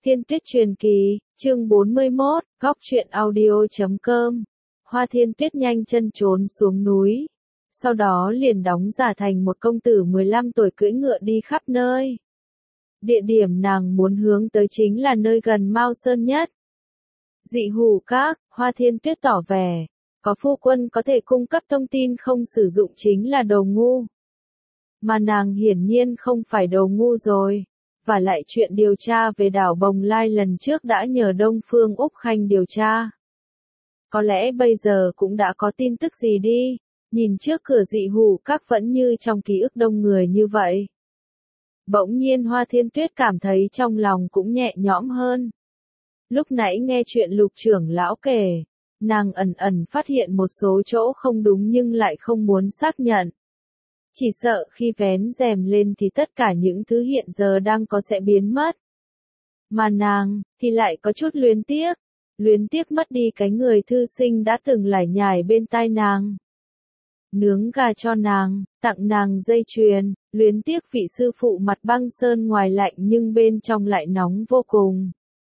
Thiên Tuyết truyền kỳ, chương 41, góc truyện audio.com. Hoa Thiên Tuyết nhanh chân trốn xuống núi. Sau đó liền đóng giả thành một công tử 15 tuổi cưỡi ngựa đi khắp nơi. Địa điểm nàng muốn hướng tới chính là nơi gần Mao Sơn nhất. Dị Hủ Các, Hoa Thiên Tuyết tỏ vẻ, có phu quân có thể cung cấp thông tin không sử dụng chính là đồ ngu. Mà nàng hiển nhiên không phải đồ ngu rồi. Và lại chuyện điều tra về đảo Bồng Lai lần trước đã nhờ Đông Phương Úc Khanh điều tra. Có lẽ bây giờ cũng đã có tin tức gì đi, nhìn trước cửa Dị Hủ Các vẫn như trong ký ức đông người như vậy. Bỗng nhiên Hoa Thiên Tuyết cảm thấy trong lòng cũng nhẹ nhõm hơn. Lúc nãy nghe chuyện Lục trưởng lão kể, nàng ẩn ẩn phát hiện một số chỗ không đúng nhưng lại không muốn xác nhận. Chỉ sợ khi vén rèm lên thì tất cả những thứ hiện giờ đang có sẽ biến mất. Mà nàng, thì lại có chút luyến tiếc mất đi cái người thư sinh đã từng lải nhải bên tai nàng. Nướng gà cho nàng, tặng nàng dây chuyền, luyến tiếc vị sư phụ mặt băng sơn ngoài lạnh nhưng bên trong lại nóng vô cùng.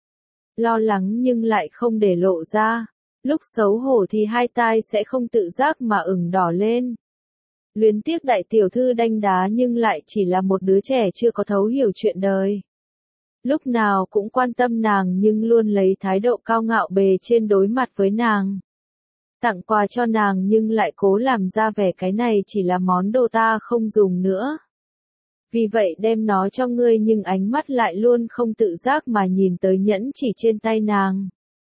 Lo lắng nhưng lại không để lộ ra, lúc xấu hổ thì hai tai sẽ không tự giác mà ửng đỏ lên. Luyến tiếc đại tiểu thư đanh đá nhưng lại chỉ là một đứa trẻ chưa có thấu hiểu chuyện đời. Lúc nào cũng quan tâm nàng nhưng luôn lấy thái độ cao ngạo bề trên đối mặt với nàng. Tặng quà cho nàng nhưng lại cố làm ra vẻ cái này chỉ là món đồ ta không dùng nữa. Vì vậy đem nó cho ngươi nhưng ánh mắt lại luôn không tự giác mà nhìn tới nhẫn chỉ trên tay nàng.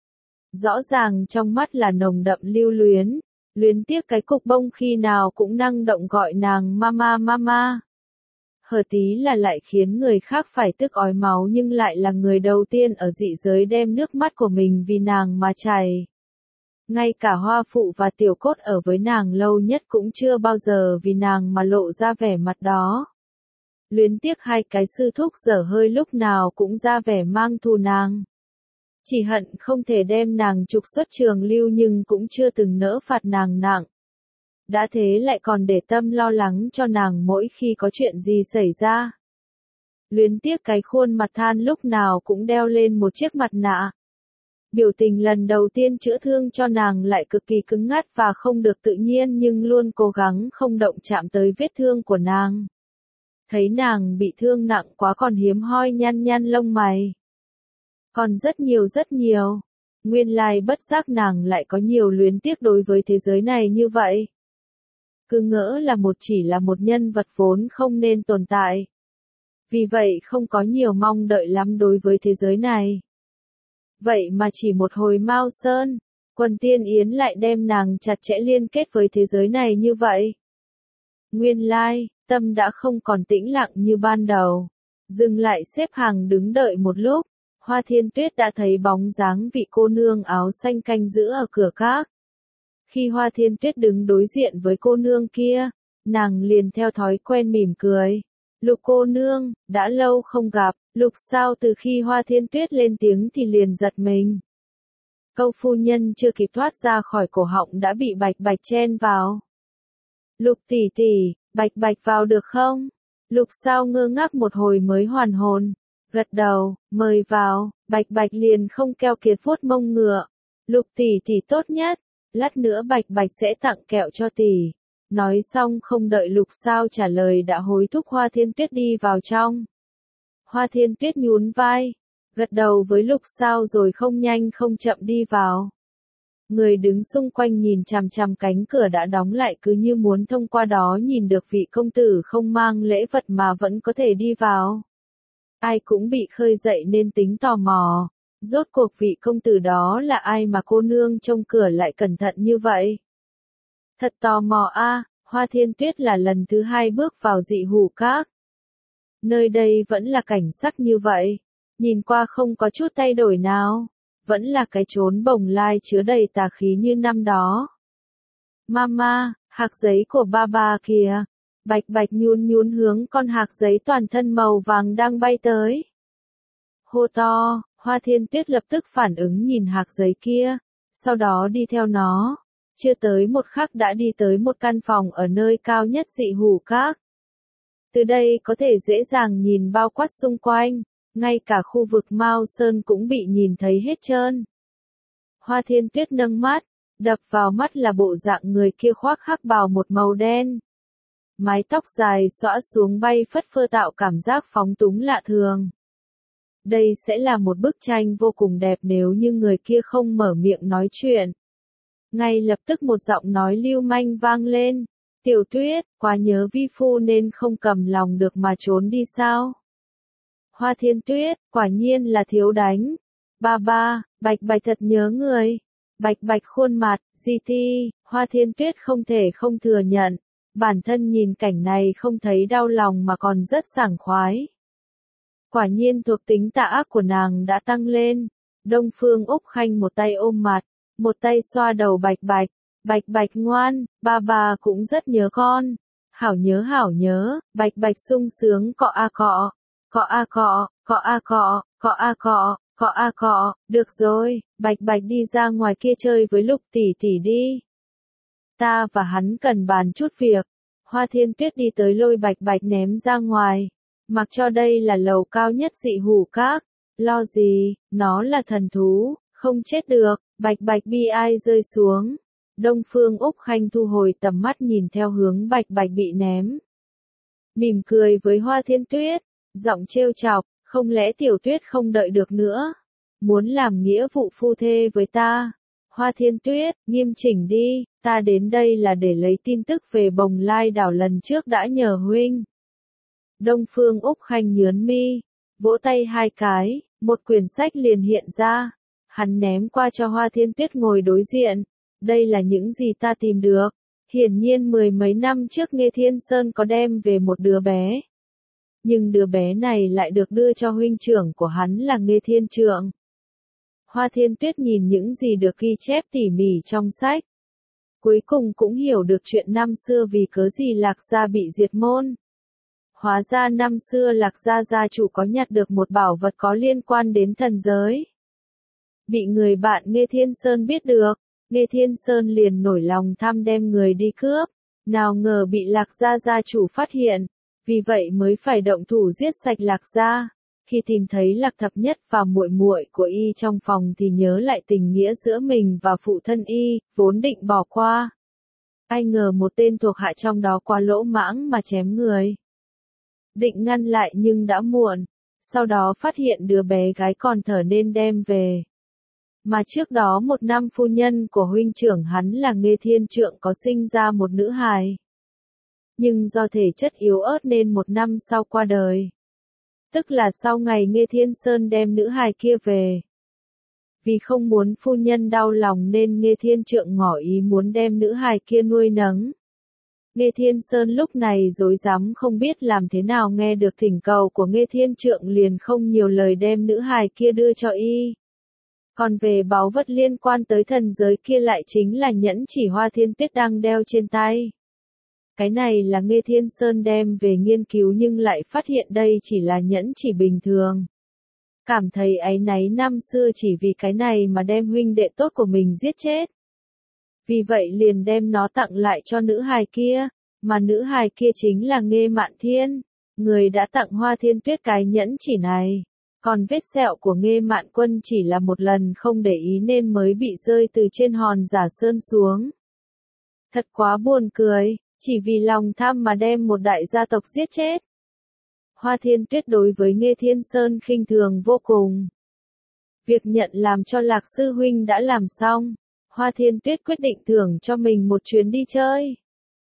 Rõ ràng trong mắt là nồng đậm lưu luyến. Luyến tiếc cái cục bông khi nào cũng năng động gọi nàng mama mama. Hờ tí là lại khiến người khác phải tức ói máu nhưng lại là người đầu tiên ở dị giới đem nước mắt của mình vì nàng mà chảy. Ngay cả Hoa Phụ và Tiểu Cốt ở với nàng lâu nhất cũng chưa bao giờ vì nàng mà lộ ra vẻ mặt đó. Luyến tiếc hai cái sư thúc dở hơi lúc nào cũng ra vẻ mang thù nàng. Chỉ hận không thể đem nàng trục xuất trường lưu nhưng cũng chưa từng nỡ phạt nàng nặng. Đã thế lại còn để tâm lo lắng cho nàng mỗi khi có chuyện gì xảy ra. Luyến tiếc cái khuôn mặt than lúc nào cũng đeo lên một chiếc mặt nạ. Biểu tình lần đầu tiên chữa thương cho nàng lại cực kỳ cứng ngắt và không được tự nhiên nhưng luôn cố gắng không động chạm tới vết thương của nàng. Thấy nàng bị thương nặng quá còn hiếm hoi nhăn lông mày. Còn rất nhiều. Nguyên lai bất giác nàng lại có nhiều luyến tiếc đối với thế giới này như vậy. Cứ ngỡ là chỉ là một nhân vật vốn không nên tồn tại. Vì vậy không có nhiều mong đợi lắm đối với thế giới này. Vậy mà chỉ một hồi Mao Sơn, Quần Tiên Yến lại đem nàng chặt chẽ liên kết với thế giới này như vậy. Nguyên lai, tâm đã không còn tĩnh lặng như ban đầu. Dừng lại xếp hàng đứng đợi một lúc. Hoa Thiên Tuyết đã thấy bóng dáng vị cô nương áo xanh canh giữ ở cửa các. Khi Hoa Thiên Tuyết đứng đối diện với cô nương kia, nàng liền theo thói quen mỉm cười. Lục cô nương, đã lâu không gặp, Lục sao từ khi Hoa Thiên Tuyết lên tiếng thì liền giật mình. Câu phu nhân chưa kịp thoát ra khỏi cổ họng đã bị Bạch Bạch chen vào. Lục tỷ tỷ, Bạch vào được không? Lục sao ngơ ngác một hồi mới hoàn hồn. Gật đầu, mời vào, Bạch liền không keo kiệt vuốt mông ngựa. Lục tỷ tốt nhất, lát nữa Bạch sẽ tặng kẹo cho tỷ. Nói xong không đợi Lục sao trả lời đã hối thúc Hoa Thiên Tuyết đi vào trong. Hoa Thiên Tuyết nhún vai, gật đầu với Lục sao rồi không nhanh không chậm đi vào. Người đứng xung quanh nhìn chằm chằm cánh cửa đã đóng lại cứ như muốn thông qua đó nhìn được vị công tử không mang lễ vật mà vẫn có thể đi vào. Ai cũng bị khơi dậy nên tính tò mò, rốt cuộc vị công tử đó là ai mà cô nương trông cửa lại cẩn thận như vậy. Thật tò mò a. Hoa Thiên Tuyết là lần thứ 2 bước vào Dị Hủ Các. Nơi đây vẫn là cảnh sắc như vậy, nhìn qua không có chút thay đổi nào, vẫn là cái chốn Bồng Lai chứa đầy tà khí như năm đó. Mama, hạc giấy của ba kìa. Bạch nhún hướng con hạc giấy toàn thân màu vàng đang bay tới. Hô to, Hoa Thiên Tuyết lập tức phản ứng nhìn hạc giấy kia, sau đó đi theo nó. Chưa tới một khắc đã đi tới một căn phòng ở nơi cao nhất Dị Hủ Các. Từ đây có thể dễ dàng nhìn bao quát xung quanh, ngay cả khu vực Mao Sơn cũng bị nhìn thấy hết trơn. Hoa Thiên Tuyết nâng mắt, đập vào mắt là bộ dạng người kia khoác hắc bào một màu đen. Mái tóc dài xõa xuống bay phất phơ tạo cảm giác phóng túng lạ thường. Đây sẽ là một bức tranh vô cùng đẹp nếu như người kia không mở miệng nói chuyện. Ngay lập tức một giọng nói lưu manh vang lên. Tiểu Tuyết, quá nhớ vi phu nên không cầm lòng được mà trốn đi sao? Hoa Thiên Tuyết, quả nhiên là thiếu đánh. Ba, Bạch Bạch thật nhớ người. Bạch Bạch khuôn mặt, GT, Hoa Thiên Tuyết không thể không thừa nhận. Bản thân nhìn cảnh này không thấy đau lòng mà còn rất sảng khoái. Quả nhiên thuộc tính tà ác của nàng đã tăng lên. Đông Phương Úc Khanh một tay ôm mặt, một tay xoa đầu Bạch Bạch. Bạch Bạch ngoan, ba cũng rất nhớ con. Hảo nhớ, Bạch Bạch sung sướng cọ a cọ. Cọ a cọ, cọ a cọ, cọ a cọ, cọ a cọ. Được rồi, Bạch Bạch đi ra ngoài kia chơi với Lục tỷ tỷ đi. Ta và hắn cần bàn chút việc. Hoa Thiên Tuyết đi tới lôi Bạch Bạch ném ra ngoài. Mặc cho đây là lầu cao nhất Dị Hủ Các. Lo gì, nó là thần thú, không chết được. Bạch Bạch bi ai rơi xuống. Đông Phương Úc Khanh thu hồi tầm mắt nhìn theo hướng Bạch Bạch bị ném. Mỉm cười với Hoa Thiên Tuyết, giọng trêu chọc, không lẽ Tiểu Tuyết không đợi được nữa? Muốn làm nghĩa vụ phu thê với ta? Hoa Thiên Tuyết, nghiêm chỉnh đi, ta đến đây là để lấy tin tức về Bồng Lai đảo lần trước đã nhờ huynh. Đông Phương Úc Khanh nhướng mi, vỗ tay hai cái, một quyển sách liền hiện ra. Hắn ném qua cho Hoa Thiên Tuyết ngồi đối diện. Đây là những gì ta tìm được. Hiển nhiên mười mấy năm trước Nghê Thiên Sơn có đem về một đứa bé. Nhưng đứa bé này lại được đưa cho huynh trưởng của hắn là Nghê Thiên Trượng. Hoa Thiên Tuyết nhìn những gì được ghi chép tỉ mỉ trong sách. Cuối cùng cũng hiểu được chuyện năm xưa vì cớ gì Lạc Gia bị diệt môn. Hóa ra năm xưa Lạc Gia gia chủ có nhặt được một bảo vật có liên quan đến thần giới. Bị người bạn Nghê Thiên Sơn biết được. Nghê Thiên Sơn liền nổi lòng tham đem người đi cướp, nào ngờ bị Lạc Gia gia chủ phát hiện, vì vậy mới phải động thủ giết sạch Lạc Gia. Khi tìm thấy Lạc Thập Nhất và muội muội của y trong phòng thì nhớ lại tình nghĩa giữa mình và phụ thân y, vốn định bỏ qua. Ai ngờ một tên thuộc hạ trong đó quá lỗ mãng mà chém người. Định ngăn lại nhưng đã muộn, sau đó phát hiện đứa bé gái còn thở nên đem về. Mà trước đó một năm phu nhân của huynh trưởng hắn là Nghê Thiên Trượng có sinh ra một nữ hài. Nhưng do thể chất yếu ớt nên một năm sau qua đời. Tức là sau ngày Nghê Thiên Sơn đem nữ hài kia về. Vì không muốn phu nhân đau lòng nên Nghê Thiên Trượng ngỏ ý muốn đem nữ hài kia nuôi nấng. Nghê Thiên Sơn lúc này rối rắm không biết làm thế nào nghe được thỉnh cầu của Nghê Thiên Trượng liền không nhiều lời đem nữ hài kia đưa cho y. Còn về báu vật liên quan tới thần giới kia lại chính là nhẫn chỉ Hoa Thiên Tuyết đang đeo trên tay. Cái này là Nghê Thiên Sơn đem về nghiên cứu nhưng lại phát hiện đây chỉ là nhẫn chỉ bình thường. Cảm thấy áy náy năm xưa chỉ vì cái này mà đem huynh đệ tốt của mình giết chết. Vì vậy liền đem nó tặng lại cho nữ hài kia, mà nữ hài kia chính là Nghê Mạn Thiên, người đã tặng Hoa Thiên Tuyết cái nhẫn chỉ này. Còn vết sẹo của Nghê Mạn Quân chỉ là một lần không để ý nên mới bị rơi từ trên hòn giả sơn xuống. Thật quá buồn cười, chỉ vì lòng tham mà đem một đại gia tộc giết chết. Hoa Thiên Tuyết đối với Nghê Thiên Sơn khinh thường vô cùng. Việc nhận làm cho Lạc Sư Huynh đã làm xong, Hoa Thiên Tuyết quyết định thưởng cho mình một chuyến đi chơi.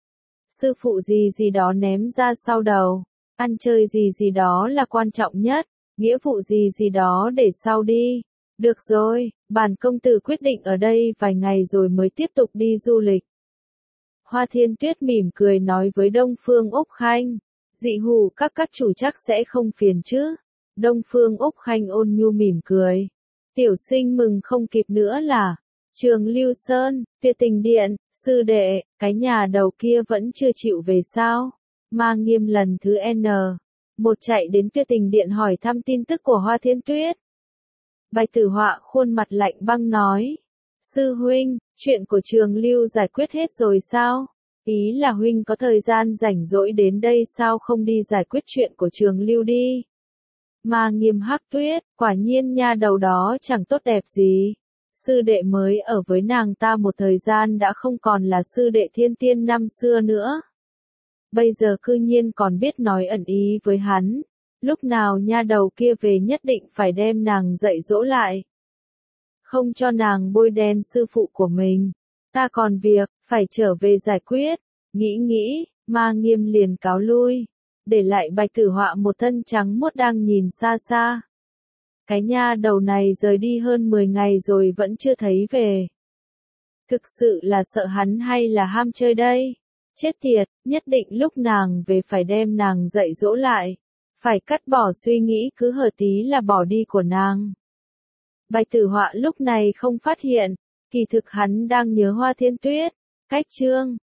Sư phụ gì đó ném ra sau đầu, ăn chơi gì đó là quan trọng nhất. Nghĩa vụ gì đó để sau đi. Được rồi, bản công tử quyết định ở đây vài ngày rồi mới tiếp tục đi du lịch. Hoa Thiên Tuyết mỉm cười nói với Đông Phương Úc Khanh. Dị Hủ các chủ chắc sẽ không phiền chứ. Đông Phương Úc Khanh ôn nhu mỉm cười. Tiểu sinh mừng không kịp nữa là. Trường Lưu Sơn, Tuyệt Tình Điện, sư đệ, cái nhà đầu kia vẫn chưa chịu về sao? Ma Nghiêm lần thứ N. Một chạy đến Tuyệt Tình Điện hỏi thăm tin tức của Hoa Thiên Tuyết. Bạch Tử Họa khuôn mặt lạnh băng nói. Sư huynh, chuyện của Trường Lưu giải quyết hết rồi sao? Ý là huynh có thời gian rảnh rỗi đến đây sao không đi giải quyết chuyện của Trường Lưu đi? Ma Nghiêm Hắc Tuyết, quả nhiên nha đầu đó chẳng tốt đẹp gì. Sư đệ mới ở với nàng ta một thời gian đã không còn là sư đệ thiên tiên năm xưa nữa. Bây giờ cư nhiên còn biết nói ẩn ý với hắn. Lúc nào nha đầu kia về nhất định phải đem nàng dạy dỗ lại. Không cho nàng bôi đen sư phụ của mình. Ta còn việc, phải trở về giải quyết. Nghĩ, Ma Nghiêm liền cáo lui. Để lại Bạch Tử Họa một thân trắng muốt đang nhìn xa xa. Cái nha đầu này rời đi hơn 10 ngày rồi vẫn chưa thấy về. Thực sự là sợ hắn hay là ham chơi đây? Chết tiệt, nhất định lúc nàng về phải đem nàng dạy dỗ lại. Phải cắt bỏ suy nghĩ cứ hở tí là bỏ đi của nàng. Bạch Tử Họa lúc này không phát hiện, kỳ thực hắn đang nhớ Hoa Thiên Tuyết. Cách chương